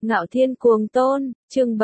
Ngạo Thiên Cuồng Tôn, chương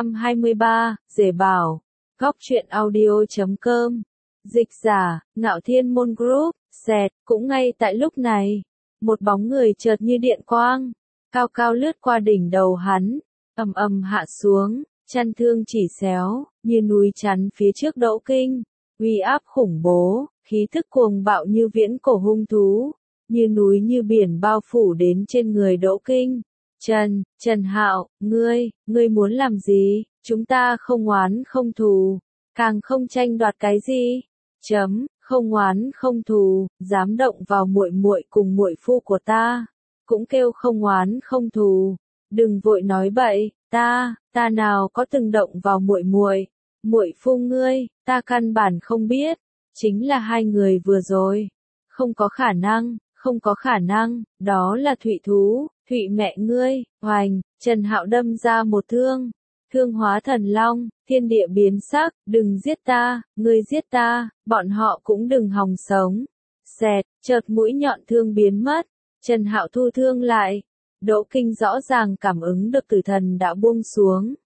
723, Dể Bảo, Góc truyện audio.com, dịch giả, Ngạo Thiên Môn Group, xẹt, cũng ngay tại lúc này, một bóng người chợt như điện quang, cao cao lướt qua đỉnh đầu hắn, ầm ầm hạ xuống, chăn thương chỉ xéo, như núi chắn phía trước Đỗ Kinh, uy áp khủng bố, khí thức cuồng bạo như viễn cổ hung thú, như núi như biển bao phủ đến trên người Đỗ Kinh. Trần Hạo, ngươi muốn làm gì? Chúng ta không oán không thù, càng không tranh đoạt cái gì. Không oán không thù, dám động vào muội muội cùng muội phu của ta, cũng kêu không oán không thù. Đừng vội nói bậy, ta nào có từng động vào muội phu ngươi, ta căn bản không biết, chính là hai người vừa rồi. Không có khả năng, đó là Thụy thú, Thụy mẹ ngươi, hoành, Trần Hạo đâm ra một thương hóa thần long, thiên địa biến sắc, đừng giết ta, ngươi giết ta, bọn họ cũng đừng hòng sống. Xẹt, chợt mũi nhọn thương biến mất, Trần Hạo thu thương lại, Đỗ Kinh rõ ràng cảm ứng được tử thần đã buông xuống.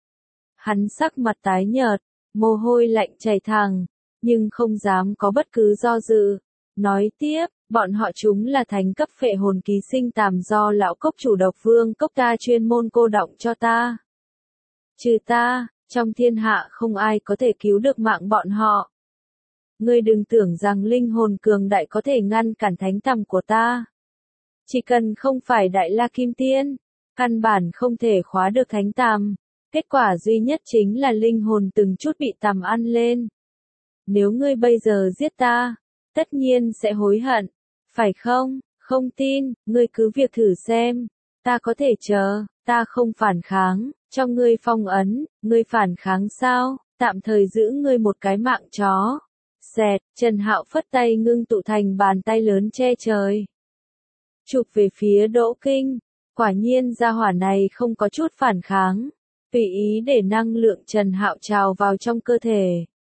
Hắn sắc mặt tái nhợt, mồ hôi lạnh chảy thẳng, nhưng không dám có bất cứ do dự. Nói tiếp, bọn họ chúng là thánh cấp phệ hồn ký sinh tàm do lão cốc chủ Độc Vương Cốc ta chuyên môn cô đọng cho ta. Trừ ta, trong thiên hạ không ai có thể cứu được mạng bọn họ. Ngươi đừng tưởng rằng linh hồn cường đại có thể ngăn cản thánh tầm của ta. Chỉ cần không phải Đại La Kim Tiên, căn bản không thể khóa được thánh tầm. Kết quả duy nhất chính là linh hồn từng chút bị tầm ăn lên. Nếu ngươi bây giờ giết ta, tất nhiên sẽ hối hận, phải không? Không tin, ngươi cứ việc thử xem, ta có thể chờ, ta không phản kháng, cho ngươi phong ấn, ngươi phản kháng sao, tạm thời giữ ngươi một cái mạng chó. Xẹt, Trần Hạo phất tay ngưng tụ thành bàn tay lớn che trời. Chụp về phía Đỗ Kinh, quả nhiên gia hỏa này không có chút phản kháng, tùy ý để năng lượng Trần Hạo trào vào trong cơ thể.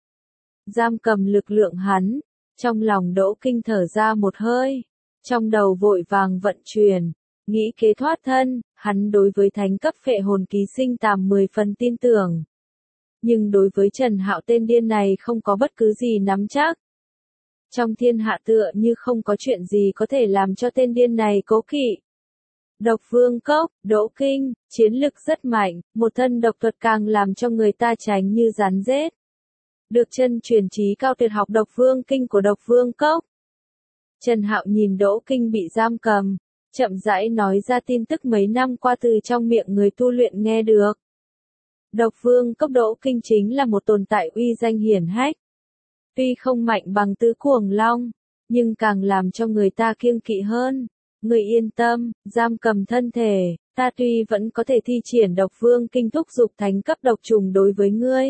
Giam cầm lực lượng hắn. Trong lòng Đỗ Kinh thở ra một hơi, trong đầu vội vàng vận chuyển, nghĩ kế thoát thân, hắn đối với thánh cấp phệ hồn ký sinh tàm 10 phần tin tưởng. Nhưng đối với Trần Hạo tên điên này không có bất cứ gì nắm chắc. Trong thiên hạ tựa như không có chuyện gì có thể làm cho tên điên này cố kỵ. Độc Vương Cốc, Đỗ Kinh, chiến lực rất mạnh, một thân độc thuật càng làm cho người ta tránh như rắn rết. Được chân truyền trí cao tuyệt học Độc Vương Kinh của Độc Vương Cốc. Trần Hạo nhìn Đỗ Kinh bị giam cầm, chậm rãi nói ra tin tức mấy năm qua từ trong miệng người tu luyện nghe được. Độc Vương Cốc Đỗ Kinh chính là một tồn tại uy danh hiển hách. Tuy không mạnh bằng Tứ Cuồng Long, nhưng càng làm cho người ta kiêng kỵ hơn. Người yên tâm, giam cầm thân thể, ta tuy vẫn có thể thi triển Độc Vương Kinh thúc dục thánh cấp độc trùng đối với ngươi.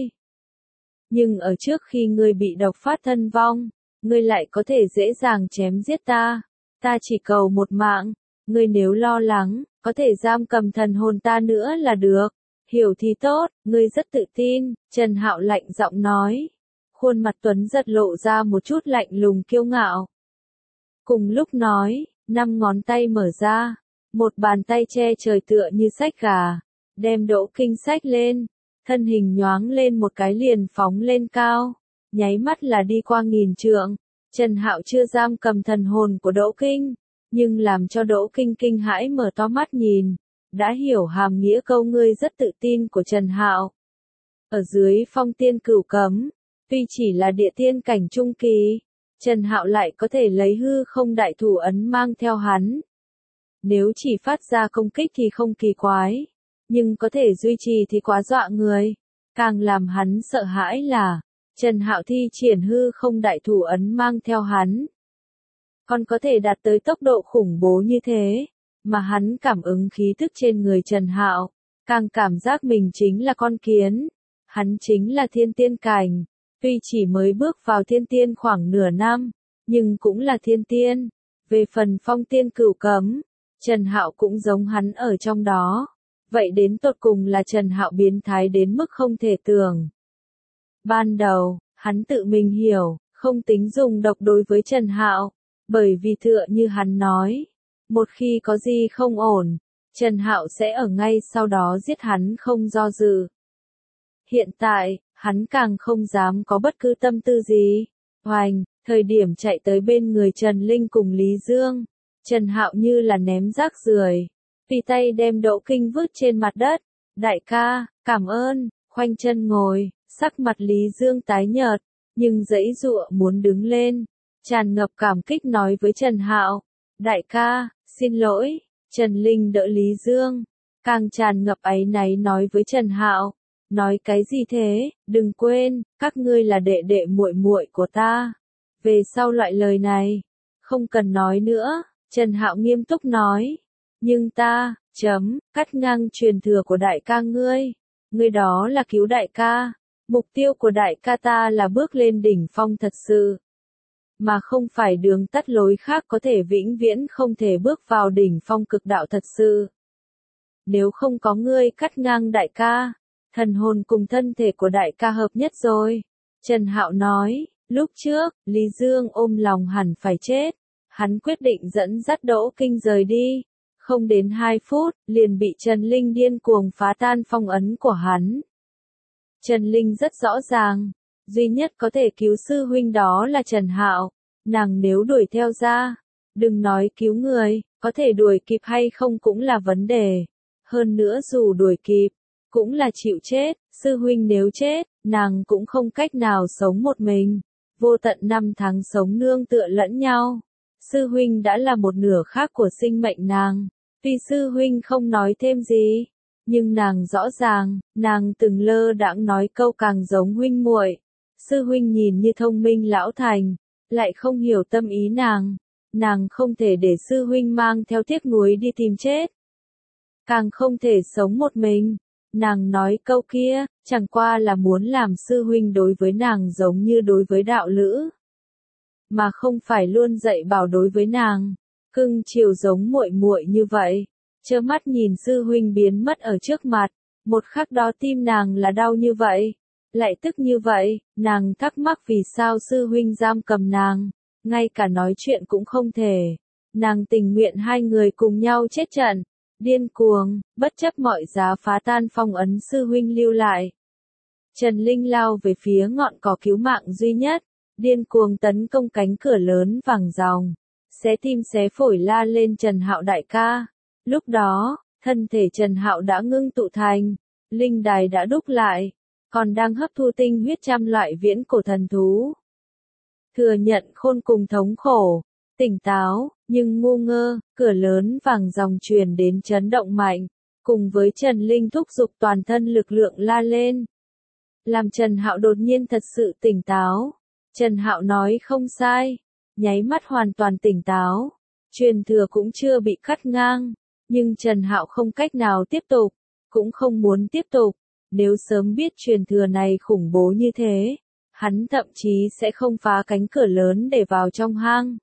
Nhưng ở trước khi ngươi bị độc phát thân vong, ngươi lại có thể dễ dàng chém giết ta. Ta chỉ cầu một mạng, ngươi nếu lo lắng, có thể giam cầm thần hồn ta nữa là được. Hiểu thì tốt, ngươi rất tự tin, Trần Hạo lạnh giọng nói. Khuôn mặt Tuấn giật lộ ra một chút lạnh lùng kiêu ngạo. Cùng lúc nói, 5 ngón tay mở ra, một bàn tay che trời tựa như xách gà, đem Đỗ Kinh xách lên. Thân hình nhoáng lên một cái liền phóng lên cao, nháy mắt là đi qua 1000 trượng. Trần Hạo chưa giam cầm thần hồn của Đỗ Kinh, nhưng làm cho Đỗ Kinh kinh hãi mở to mắt nhìn, đã hiểu hàm nghĩa câu ngươi rất tự tin của Trần Hạo. Ở dưới phong tiên cửu cấm, tuy chỉ là địa tiên cảnh trung kỳ, Trần Hạo lại có thể lấy hư không đại thủ ấn mang theo hắn. Nếu chỉ phát ra công kích thì không kỳ quái. Nhưng có thể duy trì thì quá dọa người. Càng làm hắn sợ hãi là, Trần Hạo thi triển hư không đại thủ ấn mang theo hắn. Còn có thể đạt tới tốc độ khủng bố như thế, mà hắn cảm ứng khí thức trên người Trần Hạo, càng cảm giác mình chính là con kiến. Hắn chính là thiên tiên cảnh, tuy chỉ mới bước vào thiên tiên khoảng nửa năm, nhưng cũng là thiên tiên. Về phần phong tiên cửu cấm, Trần Hạo cũng giống hắn ở trong đó. Vậy đến tột cùng là Trần Hạo biến thái đến mức không thể tưởng. Ban đầu, hắn tự mình hiểu, không tính dùng độc đối với Trần Hạo, bởi vì tựa như hắn nói, một khi có gì không ổn, Trần Hạo sẽ ở ngay sau đó giết hắn không do dự. Hiện tại, hắn càng không dám có bất cứ tâm tư gì. Hoành, thời điểm chạy tới bên người Trần Linh cùng Lý Dương, Trần Hạo như là ném rác rưởi, tùy tay đem Đỗ Kinh vứt trên mặt đất. Đại ca, cảm ơn, khoanh chân ngồi, sắc mặt Lý Dương tái nhợt, nhưng giãy giụa muốn đứng lên, tràn ngập cảm kích nói với Trần Hạo, đại ca, xin lỗi. Trần Linh đỡ Lý Dương, càng tràn ngập áy náy nói với Trần Hạo, nói cái gì thế, đừng quên, các ngươi là đệ đệ muội muội của ta. Về sau loại lời này, không cần nói nữa, Trần Hạo nghiêm túc nói, nhưng ta, cắt ngang truyền thừa của đại ca ngươi đó là cứu đại ca, mục tiêu của đại ca ta là bước lên đỉnh phong thật sự, mà không phải đường tắt lối khác có thể vĩnh viễn không thể bước vào đỉnh phong cực đạo thật sự. Nếu không có ngươi cắt ngang đại ca, thần hồn cùng thân thể của đại ca hợp nhất rồi. Trần Hạo nói, lúc trước, Lý Dương ôm lòng hẳn phải chết, hắn quyết định dẫn dắt Đỗ Kinh rời đi. Không đến 2 phút, liền bị Trần Linh điên cuồng phá tan phong ấn của hắn. Trần Linh rất rõ ràng, duy nhất có thể cứu sư huynh đó là Trần Hạo. Nàng nếu đuổi theo ra, đừng nói cứu người, có thể đuổi kịp hay không cũng là vấn đề. Hơn nữa dù đuổi kịp, cũng là chịu chết, sư huynh nếu chết, nàng cũng không cách nào sống một mình. Vô tận 5 tháng sống nương tựa lẫn nhau. Sư huynh đã là một nửa khác của sinh mệnh nàng. Tuy sư huynh không nói thêm gì, nhưng nàng rõ ràng, nàng từng lơ đãng nói câu càng giống huynh muội. Sư huynh nhìn như thông minh lão thành, lại không hiểu tâm ý nàng không thể để sư huynh mang theo tiếc nuối đi tìm chết. Càng không thể sống một mình. Nàng nói câu kia, chẳng qua là muốn làm sư huynh đối với nàng giống như đối với đạo lữ, mà không phải luôn dạy bảo đối với nàng, cưng chiều giống muội muội như vậy. Trơ mắt nhìn sư huynh biến mất ở trước mặt, một khắc đó tim nàng là đau như vậy, lại tức như vậy, nàng thắc mắc vì sao sư huynh giam cầm nàng, ngay cả nói chuyện cũng không thể. Nàng tình nguyện hai người cùng nhau chết trận, điên cuồng, bất chấp mọi giá phá tan phong ấn sư huynh lưu lại. Trần Linh lao về phía ngọn cỏ cứu mạng duy nhất, điên cuồng tấn công cánh cửa lớn vàng ròng, xé tim xé phổi la lên Trần Hạo đại ca. Lúc đó, thân thể Trần Hạo đã ngưng tụ thành, linh đài đã đúc lại, còn đang hấp thu tinh huyết trăm loại viễn cổ thần thú. Thừa nhận khôn cùng thống khổ, tỉnh táo, nhưng ngu ngơ, cửa lớn vàng ròng truyền đến chấn động mạnh, cùng với Trần Linh thúc giục toàn thân lực lượng la lên. Làm Trần Hạo đột nhiên thật sự tỉnh táo. Trần Hạo nói không sai, nháy mắt hoàn toàn tỉnh táo. Truyền thừa cũng chưa bị cắt ngang, nhưng Trần Hạo không cách nào tiếp tục, cũng không muốn tiếp tục. Nếu sớm biết truyền thừa này khủng bố như thế, hắn thậm chí sẽ không phá cánh cửa lớn để vào trong hang.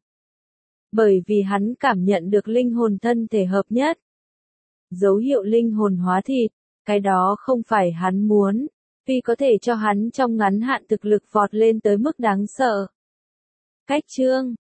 Bởi vì hắn cảm nhận được linh hồn thân thể hợp nhất. Dấu hiệu linh hồn hóa thịt, cái đó không phải hắn muốn, vì có thể cho hắn trong ngắn hạn thực lực vọt lên tới mức đáng sợ. Cách chương